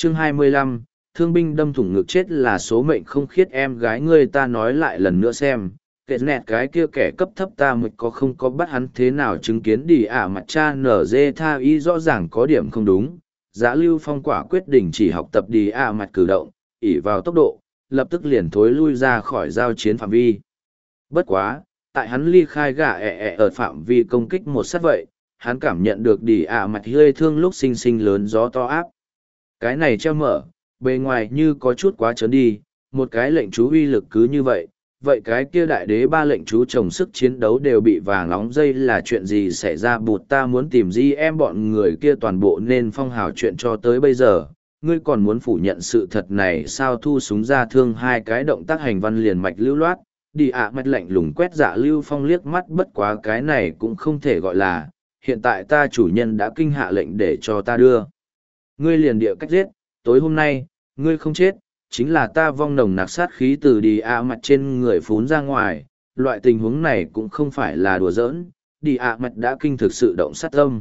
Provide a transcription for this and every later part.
Chương 25, thương binh đâm thủng ngực chết là số mệnh không khiết em gái ngươi ta nói lại lần nữa xem. Kệ nẹt cái kia kẻ cấp thấp ta mịch có không có bắt hắn thế nào chứng kiến đi mặt cha nở dê tha y rõ ràng có điểm không đúng. Giá Lưu Phong quả quyết định chỉ học tập đi mặt cử động, ỉ vào tốc độ, lập tức liền thối lui ra khỏi giao chiến phạm vi. Bất quá, tại hắn ly khai gà ở phạm vi công kích một sát vậy, hắn cảm nhận được đi mặt hơi thương lúc sinh sinh lớn gió to áp. Cái này treo mở, bề ngoài như có chút quá trớn đi, một cái lệnh chú uy lực cứ như vậy, vậy cái kia đại đế ba lệnh chú trồng sức chiến đấu đều bị vàng nóng dây là chuyện gì xảy ra bụt ta muốn tìm gì em bọn người kia toàn bộ nên phong hào chuyện cho tới bây giờ, ngươi còn muốn phủ nhận sự thật này sao thu súng ra thương hai cái động tác hành văn liền mạch lưu loát, đi mạch lạnh lùng quét Dạ Lưu Phong liếc mắt bất quá cái này cũng không thể gọi là, hiện tại ta chủ nhân đã kinh hạ lệnh để cho ta đưa. Ngươi liền địa cách giết, tối hôm nay, ngươi không chết, chính là ta vong nồng nặc sát khí từ đi mặt trên người phún ra ngoài, loại tình huống này cũng không phải là đùa giỡn, đi mặt đã kinh thực sự động sát tâm.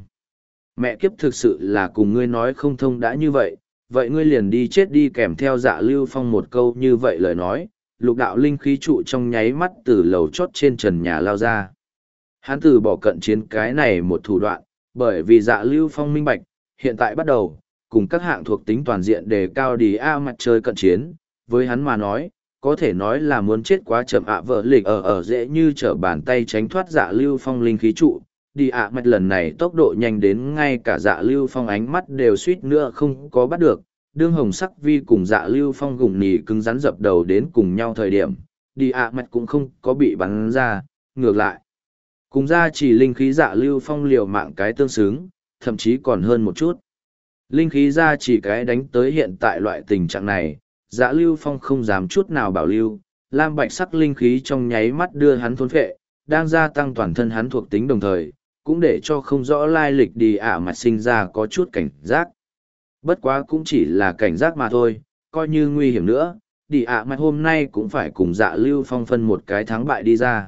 Mẹ kiếp thực sự là cùng ngươi nói không thông đã như vậy, vậy ngươi liền đi chết đi kèm theo Dạ Lưu Phong một câu như vậy lời nói, lục đạo linh khí trụ trong nháy mắt từ lầu chót trên trần nhà lao ra. Hắn từ bỏ cận chiến cái này một thủ đoạn, bởi vì Dạ Lưu Phong minh bạch, hiện tại bắt đầu, cùng các hạng thuộc tính toàn diện đề cao đi mặt chơi cận chiến, với hắn mà nói, có thể nói là muốn chết quá chậm vợ lịch ở dễ như trở bàn tay tránh thoát Dạ Lưu Phong linh khí trụ. Đi mặt lần này tốc độ nhanh đến ngay cả Dạ Lưu Phong ánh mắt đều suýt nữa không có bắt được, đương hồng sắc vi cùng Dạ Lưu Phong gùng nỉ cứng rắn dập đầu đến cùng nhau thời điểm, đi mặt cũng không có bị bắn ra, ngược lại. Cùng ra chỉ linh khí Dạ Lưu Phong liều mạng cái tương xứng, thậm chí còn hơn một chút. Linh khí ra chỉ cái đánh tới hiện tại loại tình trạng này, Dạ Lưu Phong không dám chút nào bảo lưu, lam bạch sắc linh khí trong nháy mắt đưa hắn thôn phệ, đang gia tăng toàn thân hắn thuộc tính đồng thời, cũng để cho không rõ lai lịch đi mặt sinh ra có chút cảnh giác. Bất quá cũng chỉ là cảnh giác mà thôi, coi như nguy hiểm nữa, đi mặt hôm nay cũng phải cùng Dạ Lưu Phong phân một cái thắng bại đi ra.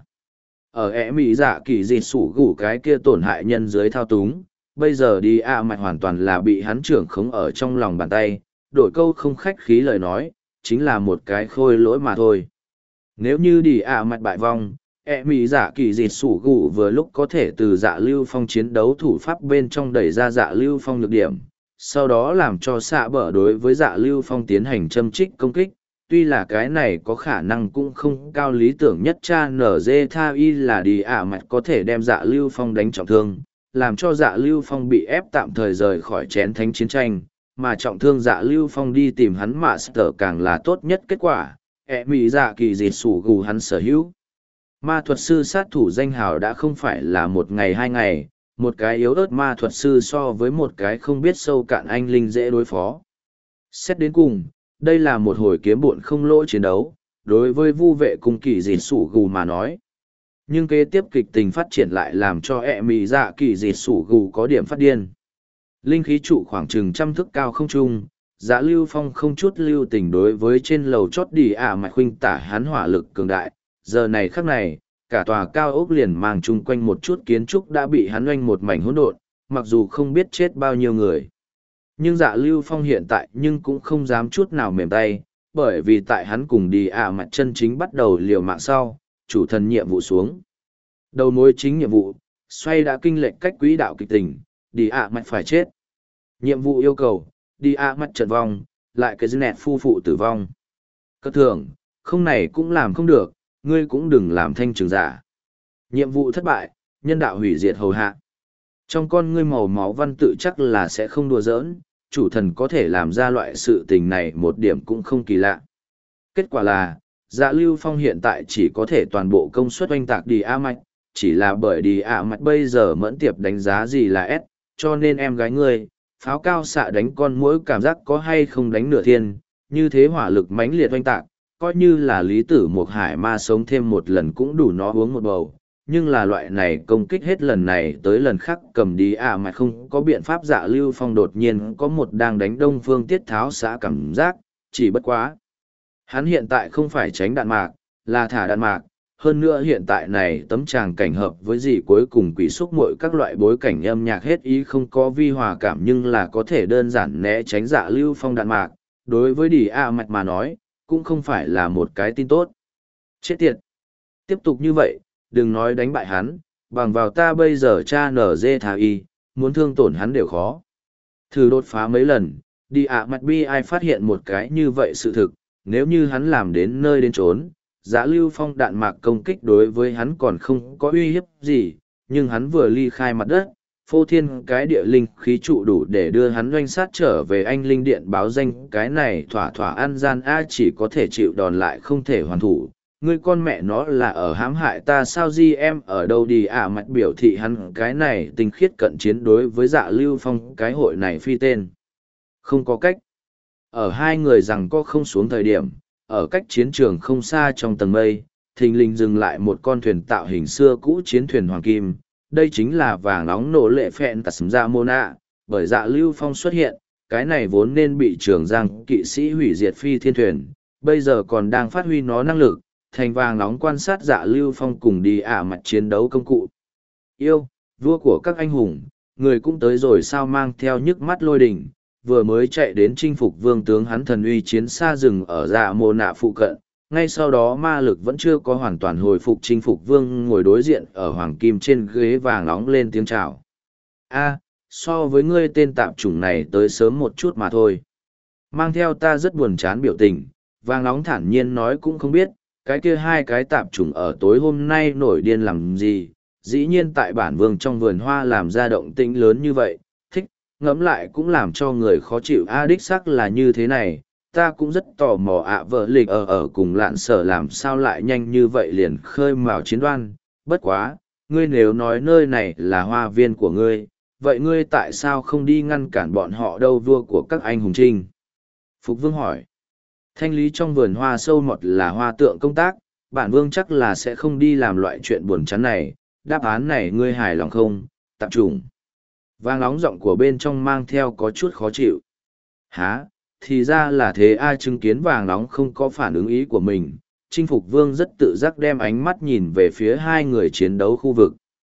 Ở mỹ dạ kỳ dịt sủ gủ cái kia tổn hại nhân dưới thao túng, bây giờ đi mặt hoàn toàn là bị hắn trưởng khống ở trong lòng bàn tay, đổi câu không khách khí lời nói, chính là một cái khôi lỗi mà thôi. Nếu như đi mặt bại vong, mỹ dạ kỳ dịt sủ gủ vừa lúc có thể từ Dạ Lưu Phong chiến đấu thủ pháp bên trong đẩy ra Dạ Lưu Phong nhược điểm, sau đó làm cho xạ bở đối với Dạ Lưu Phong tiến hành châm trích công kích. Tuy là cái này có khả năng cũng không cao lý tưởng nhất cha nở dê tha y là đi mặt có thể đem Dạ Lưu Phong đánh trọng thương, làm cho Dạ Lưu Phong bị ép tạm thời rời khỏi chén thánh chiến tranh, mà trọng thương Dạ Lưu Phong đi tìm hắn mà sở càng là tốt nhất kết quả, mỹ dạ kỳ dịt sủ gù hắn sở hữu. Ma thuật sư sát thủ danh hào đã không phải là một ngày hai ngày, một cái yếu ớt ma thuật sư so với một cái không biết sâu cạn anh linh dễ đối phó. Xét đến cùng, đây là một hồi kiếm bộn không lỗ chiến đấu, đối với vu vệ cung kỳ dịt sủ gù mà nói. Nhưng kế tiếp kịch tình phát triển lại làm cho mỹ dạ kỳ dịt sủ gù có điểm phát điên. Linh khí trụ khoảng chừng trăm thước cao không trung, Dạ Lưu Phong không chút lưu tình đối với trên lầu chót đi mặt khuynh tả hắn hỏa lực cường đại. Giờ này khắc này, cả tòa cao ốc liền mang chung quanh một chút kiến trúc đã bị hắn oanh một mảnh hỗn độn, mặc dù không biết chết bao nhiêu người. Nhưng Dạ Lưu Phong hiện tại nhưng cũng không dám chút nào mềm tay, bởi vì tại hắn cùng đi mặt chân chính bắt đầu liều mạng sau, chủ thần nhiệm vụ xuống. Đầu mối chính nhiệm vụ, xoay đã kinh lệch cách quỹ đạo kịch tình, đi mặt phải chết. Nhiệm vụ yêu cầu, đi mặt trận vong, lại cái nẹt phu phụ tử vong. Cất thường, không này cũng làm không được, ngươi cũng đừng làm thanh trường giả. Nhiệm vụ thất bại, nhân đạo hủy diệt hầu hạ. Trong con ngươi màu máu văn tự chắc là sẽ không đùa giỡn, chủ thần có thể làm ra loại sự tình này một điểm cũng không kỳ lạ. Kết quả là, Dạ Lưu Phong hiện tại chỉ có thể toàn bộ công suất oanh tạc đi mạch, chỉ là bởi đi mạch bây giờ mẫn tiệp đánh giá gì là S, cho nên em gái ngươi, pháo cao xạ đánh con mỗi cảm giác có hay không đánh nửa thiên, như thế hỏa lực mãnh liệt oanh tạc, coi như là lý tử một hải ma sống thêm một lần cũng đủ nó uống một bầu. Nhưng là loại này công kích hết lần này tới lần khác cầm đi mà không có biện pháp. Dạ Lưu Phong đột nhiên có một đang đánh đông phương tiết tháo xã cảm giác, chỉ bất quá. Hắn hiện tại không phải tránh đạn mạc, là thả đạn mạc, hơn nữa hiện tại này tấm tràng cảnh hợp với gì cuối cùng quỷ xúc muội các loại bối cảnh âm nhạc hết ý không có vi hòa cảm nhưng là có thể đơn giản né tránh Dạ Lưu Phong đạn mạc, đối với Đi A Mạch mà nói, cũng không phải là một cái tin tốt. Chết tiệt! Tiếp tục như vậy, đừng nói đánh bại hắn, bằng vào ta bây giờ cha nở dê thà y, muốn thương tổn hắn đều khó. Thử đột phá mấy lần, Đi A Mạch bi ai phát hiện một cái như vậy sự thực, nếu như hắn làm đến nơi đến trốn, Dạ Lưu Phong đạn mạc công kích đối với hắn còn không có uy hiếp gì, nhưng hắn vừa ly khai mặt đất, phô thiên cái địa linh khí trụ đủ để đưa hắn doanh sát trở về anh linh điện báo danh cái này thỏa thỏa ăn gian a chỉ có thể chịu đòn lại không thể hoàn thủ. Ngươi con mẹ nó là ở hãm hại ta sao di em ở đâu đi à mặt biểu thị hắn cái này tinh khiết cận chiến đối với Dạ Lưu Phong cái hội này phi tên. Không có cách. Ở hai người rằng có không xuống thời điểm, ở cách chiến trường không xa trong tầng mây, thình lình dừng lại một con thuyền tạo hình xưa cũ chiến thuyền hoàng kim. Đây chính là vàng nóng nổ lệ phẹn tà sấm ra môn ạ, bởi Dạ Lưu Phong xuất hiện, cái này vốn nên bị Trường Giang kỵ sĩ hủy diệt phi thiên thuyền, bây giờ còn đang phát huy nó năng lực, thành vàng nóng quan sát Dạ Lưu Phong cùng đi mặt chiến đấu công cụ. Yêu, vua của các anh hùng, người cũng tới rồi sao mang theo nhức mắt lôi đỉnh, vừa mới chạy đến chinh phục vương tướng hắn thần uy chiến xa rừng ở Dạ mô nạ phụ cận. Ngay sau đó ma lực vẫn chưa có hoàn toàn hồi phục chinh phục vương ngồi đối diện ở hoàng kim trên ghế vàng nóng lên tiếng chào. A, so với ngươi tên tạp chủng này tới sớm một chút mà thôi. Mang theo ta rất buồn chán biểu tình, vàng nóng thản nhiên nói cũng không biết, cái kia hai cái tạp chủng ở tối hôm nay nổi điên làm gì, dĩ nhiên tại bản vương trong vườn hoa làm ra động tĩnh lớn như vậy, thích, ngẫm lại cũng làm cho người khó chịu a đích xác là như thế này. Ta cũng rất tò mò vợ lịch ở cùng lạn sở làm sao lại nhanh như vậy liền khơi mào chiến đoan, bất quá, ngươi nếu nói nơi này là hoa viên của ngươi, vậy ngươi tại sao không đi ngăn cản bọn họ đâu vua của các anh hùng trinh? Phục vương hỏi, thanh lý trong vườn hoa sâu mọt là hoa tượng công tác, bản vương chắc là sẽ không đi làm loại chuyện buồn chán này, đáp án này ngươi hài lòng không, tạp trùng. Vang nóng giọng của bên trong mang theo có chút khó chịu. Hả? Thì ra là thế ai chứng kiến vàng nóng không có phản ứng ý của mình, chinh phục vương rất tự giác đem ánh mắt nhìn về phía hai người chiến đấu khu vực.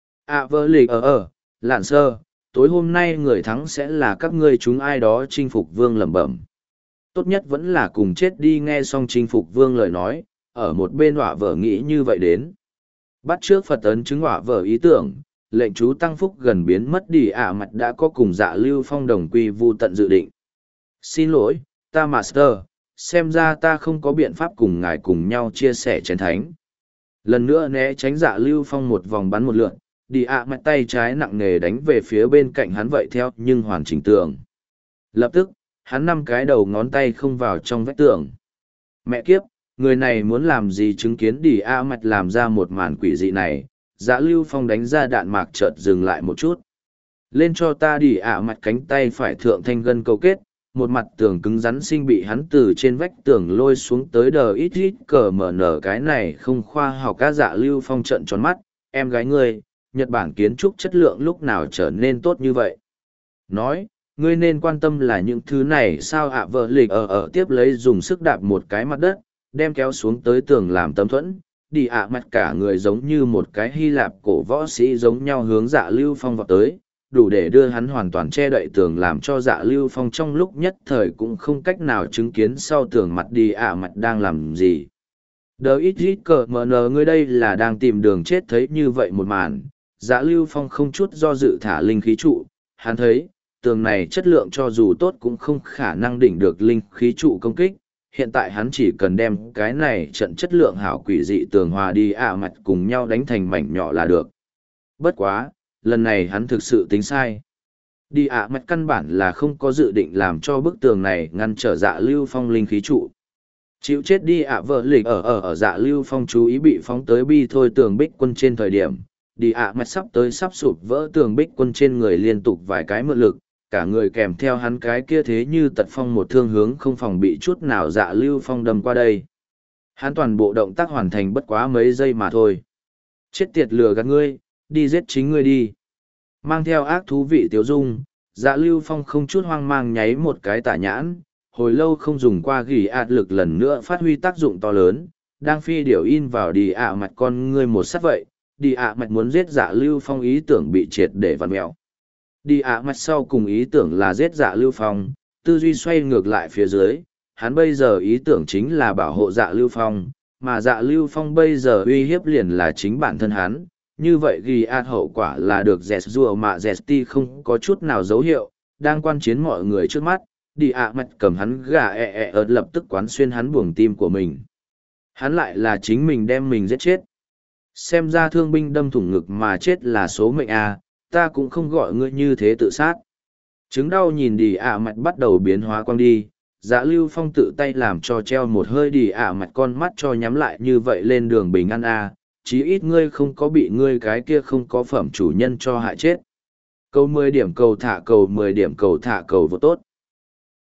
Vơ lịch lạn sơ, tối hôm nay người thắng sẽ là các ngươi chúng ai đó chinh phục vương lẩm bẩm. Tốt nhất vẫn là cùng chết đi nghe xong chinh phục vương lời nói, ở một bên họa vợ nghĩ như vậy đến. Bắt trước Phật ấn chứng họa vợ ý tưởng, lệnh chú tăng phúc gần biến mất đi mặt đã có cùng Dạ Lưu Phong đồng quy vu tận dự định. Xin lỗi, ta Master, xem ra ta không có biện pháp cùng ngài cùng nhau chia sẻ chén thánh. Lần nữa né tránh Dạ Lưu Phong một vòng bắn một lượn, đi mặt tay trái nặng nề đánh về phía bên cạnh hắn vậy theo nhưng hoàn chỉnh tường. Lập tức, hắn 5 cái đầu ngón tay không vào trong vách tường. Mẹ kiếp, người này muốn làm gì chứng kiến đi mặt làm ra một màn quỷ dị này, Dạ Lưu Phong đánh ra đạn mạc chợt dừng lại một chút. Lên cho ta đi mặt cánh tay phải thượng thanh gân câu kết, một mặt tường cứng rắn sinh bị hắn từ trên vách tường lôi xuống tới đờ ít ít cờ mở nở cái này không khoa học các Dạ Lưu Phong trận tròn mắt, em gái ngươi, Nhật Bản kiến trúc chất lượng lúc nào trở nên tốt như vậy. Nói, ngươi nên quan tâm là những thứ này sao vợ lịch ở tiếp lấy dùng sức đạp một cái mặt đất, đem kéo xuống tới tường làm tấm thuẫn, đi mặt cả người giống như một cái Hy Lạp cổ võ sĩ giống nhau hướng Dạ Lưu Phong vào tới. Đủ để đưa hắn hoàn toàn che đậy tường làm cho Dạ Lưu Phong trong lúc nhất thời cũng không cách nào chứng kiến sau tường mặt đi mặt đang làm gì. Đờ ít ít cờ mờ nờ ngươi đây là đang tìm đường chết thấy như vậy một màn. Dạ Lưu Phong không chút do dự thả linh khí trụ, hắn thấy, tường này chất lượng cho dù tốt cũng không khả năng đỉnh được linh khí trụ công kích. Hiện tại hắn chỉ cần đem cái này trận chất lượng hảo quỷ dị tường hòa đi mặt cùng nhau đánh thành mảnh nhỏ là được. Bất quá, lần này hắn thực sự tính sai. Đi mặt căn bản là không có dự định làm cho bức tường này ngăn trở Dạ Lưu Phong linh khí trụ. Chịu chết đi vợ lịch ở Dạ Lưu Phong chú ý bị phóng tới bi thôi tường bích quân trên thời điểm. Đi mặt sắp tới sắp sụp vỡ tường bích quân trên người liên tục vài cái mượn lực, cả người kèm theo hắn cái kia thế như tật phong một thương hướng không phòng bị chút nào Dạ Lưu Phong đâm qua đây. Hắn toàn bộ động tác hoàn thành bất quá mấy giây mà thôi. Chết tiệt lừa gạt ngươi, đi giết chính ngươi đi. Mang theo ác thú vị tiếu dung, Dạ Lưu Phong không chút hoang mang nháy một cái tả nhãn, hồi lâu không dùng qua gỉ ạt lực lần nữa phát huy tác dụng to lớn, đang phi điểu in vào đi ạ mặt con ngươi một sát vậy, đi ạ mặt muốn giết Dạ Lưu Phong ý tưởng bị triệt để vặn mẹo. Đi ạ mặt sau cùng ý tưởng là giết Dạ Lưu Phong, tư duy xoay ngược lại phía dưới, hắn bây giờ ý tưởng chính là bảo hộ Dạ Lưu Phong, mà Dạ Lưu Phong bây giờ uy hiếp liền là chính bản thân hắn. Như vậy ghi ạt hậu quả là được dẹt rùa mà dẹt ti không có chút nào dấu hiệu, đang quan chiến mọi người trước mắt, đi ạ mặt cầm hắn gà ợt lập tức quán xuyên hắn buồng tim của mình. Hắn lại là chính mình đem mình giết chết. Xem ra thương binh đâm thủng ngực mà chết là số mệnh à, ta cũng không gọi ngươi như thế tự sát. Chứng đau nhìn đi ạ mặt bắt đầu biến hóa quang đi, Dạ Lưu Phong tự tay làm cho treo một hơi đi ạ mặt con mắt cho nhắm lại như vậy lên đường bình an à, chí ít ngươi không có bị ngươi cái kia không có phẩm chủ nhân cho hại chết. Cầu 10 điểm cầu thả cầu 10 điểm cầu thả cầu vô tốt.